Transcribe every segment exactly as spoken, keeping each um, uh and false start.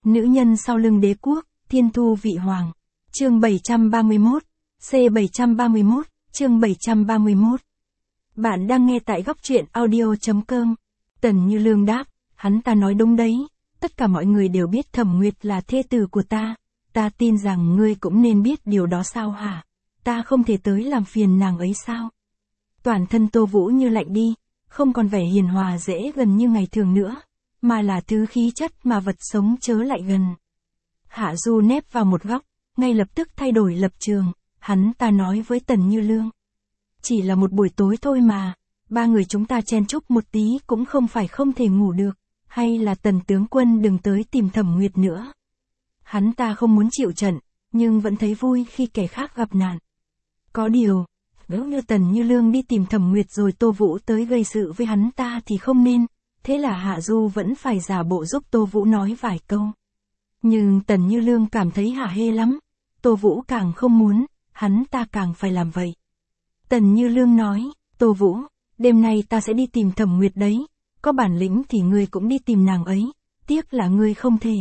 Nữ nhân sau lưng đế quốc, thiên thu vị hoàng. Chương bảy trăm ba mươi mốt, C bảy trăm ba mươi mốt, chương bảy trăm ba mươi mốt. Bạn đang nghe tại góc truyện audio.com. Tần Như Lương đáp, hắn ta nói đúng đấy, tất cả mọi người đều biết Thẩm Nguyệt là thê tử của ta, ta tin rằng ngươi cũng nên biết điều đó sao hả? Ta không thể tới làm phiền nàng ấy sao? Toàn thân Tô Vũ như lạnh đi, không còn vẻ hiền hòa dễ gần như ngày thường nữa, mà là thứ khí chất mà vật sống chớ lại gần. Hạ Du nép vào một góc, ngay lập tức thay đổi lập trường, hắn ta nói với Tần Như Lương. Chỉ là một buổi tối thôi mà, ba người chúng ta chen chúc một tí cũng không phải không thể ngủ được, hay là Tần tướng quân đừng tới tìm Thẩm Nguyệt nữa. Hắn ta không muốn chịu trận, nhưng vẫn thấy vui khi kẻ khác gặp nạn. Có điều, nếu như Tần Như Lương đi tìm Thẩm Nguyệt rồi Tô Vũ tới gây sự với hắn ta thì không nên, thế là Hạ Du vẫn phải giả bộ giúp Tô Vũ nói vài câu. Nhưng Tần Như Lương cảm thấy hả hê lắm, Tô Vũ càng không muốn, hắn ta càng phải làm vậy. Tần Như Lương nói, Tô Vũ, đêm nay ta sẽ đi tìm Thẩm Nguyệt đấy, có bản lĩnh thì ngươi cũng đi tìm nàng ấy, tiếc là ngươi không thể.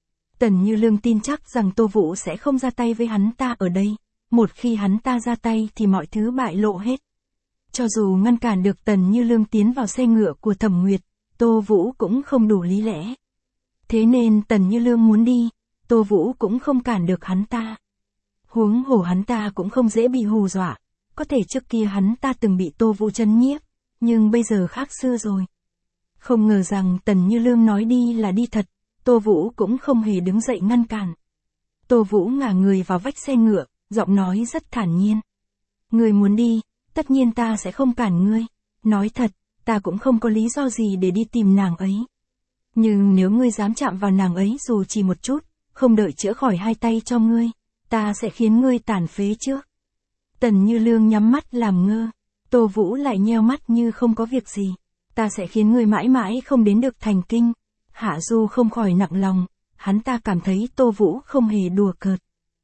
Tần Như Lương tin chắc rằng Tô Vũ sẽ không ra tay với hắn ta ở đây, một khi hắn ta ra tay thì mọi thứ bại lộ hết. Cho dù ngăn cản được Tần Như Lương tiến vào xe ngựa của Thẩm Nguyệt, Tô Vũ cũng không đủ lý lẽ. Thế nên Tần Như Lương muốn đi, Tô Vũ cũng không cản được hắn ta. Huống hồ hắn ta cũng không dễ bị hù dọa, có thể trước kia hắn ta từng bị Tô Vũ trấn nhiếp, nhưng bây giờ khác xưa rồi. Không ngờ rằng Tần Như Lương nói đi là đi thật, Tô Vũ cũng không hề đứng dậy ngăn cản. Tô Vũ ngả người vào vách xe ngựa, giọng nói rất thản nhiên. Ngươi muốn đi, tất nhiên ta sẽ không cản ngươi, nói thật, ta cũng không có lý do gì để đi tìm nàng ấy. Nhưng nếu ngươi dám chạm vào nàng ấy dù chỉ một chút, không đợi chữa khỏi hai tay cho ngươi, ta sẽ khiến ngươi tàn phế trước. Tần Như Lương nhắm mắt làm ngơ, Tô Vũ lại nheo mắt như không có việc gì. Ta sẽ khiến ngươi mãi mãi không đến được thành kinh. Hạ Du không khỏi nặng lòng, hắn ta cảm thấy Tô Vũ không hề đùa cợt.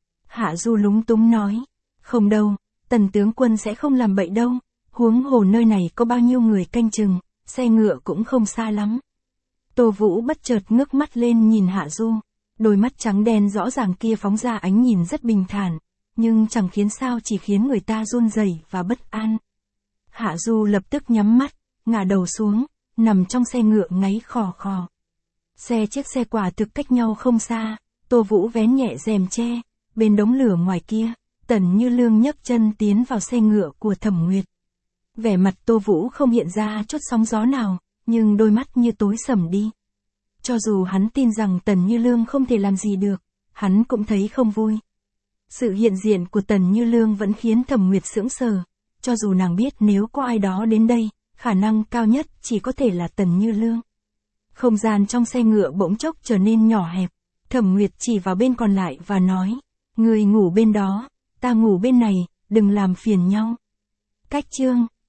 Hạ Du lúng túng nói, không đâu, Tần tướng quân sẽ không làm bậy đâu, huống hồ nơi này có bao nhiêu người canh chừng, xe ngựa cũng không xa lắm. Tô Vũ bất chợt ngước mắt lên nhìn Hạ Du, đôi mắt trắng đen rõ ràng kia phóng ra ánh nhìn rất bình thản, nhưng chẳng khiến sao chỉ khiến người ta run rẩy và bất an. Hạ Du lập tức nhắm mắt, ngả đầu xuống, nằm trong xe ngựa ngáy khò khò. Xe chiếc xe quả thực cách nhau không xa, Tô Vũ vén nhẹ rèm che, bên đống lửa ngoài kia, Tần Như Lương nhấc chân tiến vào xe ngựa của Thẩm Nguyệt. Vẻ mặt Tô Vũ không hiện ra chút sóng gió nào, nhưng đôi mắt như tối sầm đi. Cho dù hắn tin rằng Tần Như Lương không thể làm gì được, hắn cũng thấy không vui. Sự hiện diện của Tần Như Lương vẫn khiến Thẩm Nguyệt sững sờ, cho dù nàng biết nếu có ai đó đến đây, khả năng cao nhất chỉ có thể là Tần Như Lương. Không gian trong xe ngựa bỗng chốc trở nên nhỏ hẹp, Thẩm Nguyệt chỉ vào bên còn lại và nói, người ngủ bên đó, ta ngủ bên này, đừng làm phiền nhau. Cách chương